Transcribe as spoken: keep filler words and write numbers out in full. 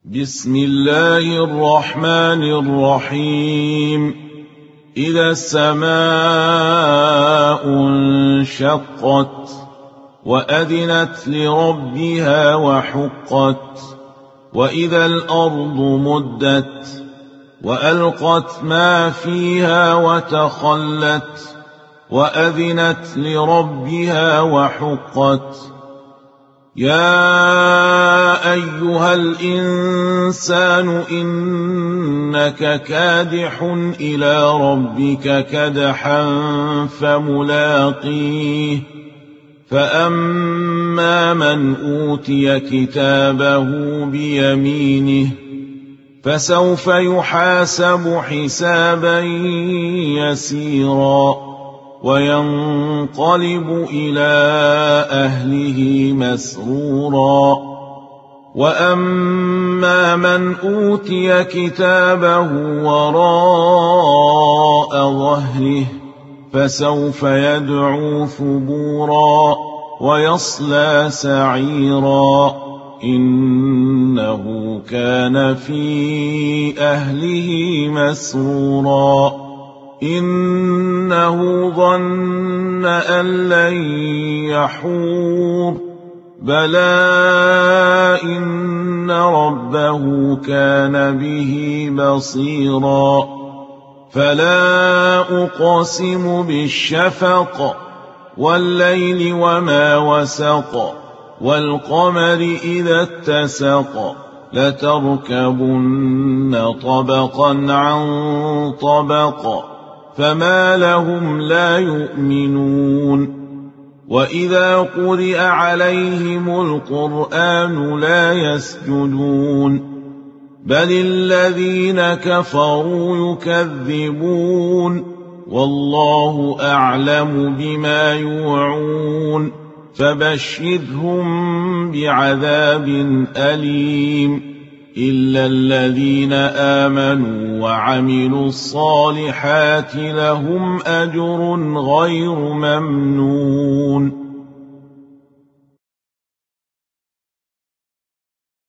بسم الله الرحمن الرحيم. إذا السماء انشقت وأذنت لربها وحقت وإذا الأرض مدت وألقت ما فيها وتخلت وأذنت لربها وحقت. يا أيها الإنسان إنك كادح إلى ربك كدحا فملاقيه. فأما من أوتي كتابه بيمينه فسوف يحاسب حسابا يسيرا وينقلب إلى أهله مسرورا. وأما من أوتي كتابه وراء ظهره فسوف يدعو ثبورا ويصلى سعيرا إنه كان في أهله مسرورا. إنه ظن أن لن يحور بلى إن ربه كان به بصيرا. فلا أقسم بالشفق والليل وما وسق والقمر إذا اتسق لتركبن طبقا عن طبق فما لهم لا يؤمنون. وإذا قرئ عليهم القرآن لا يسجدون بل الذين كفروا يكذبون والله أعلم بما يوعون فبشرهم بعذاب أليم إلا الذين آمنوا وعملوا الصالحات لهم أجر غير ممنون.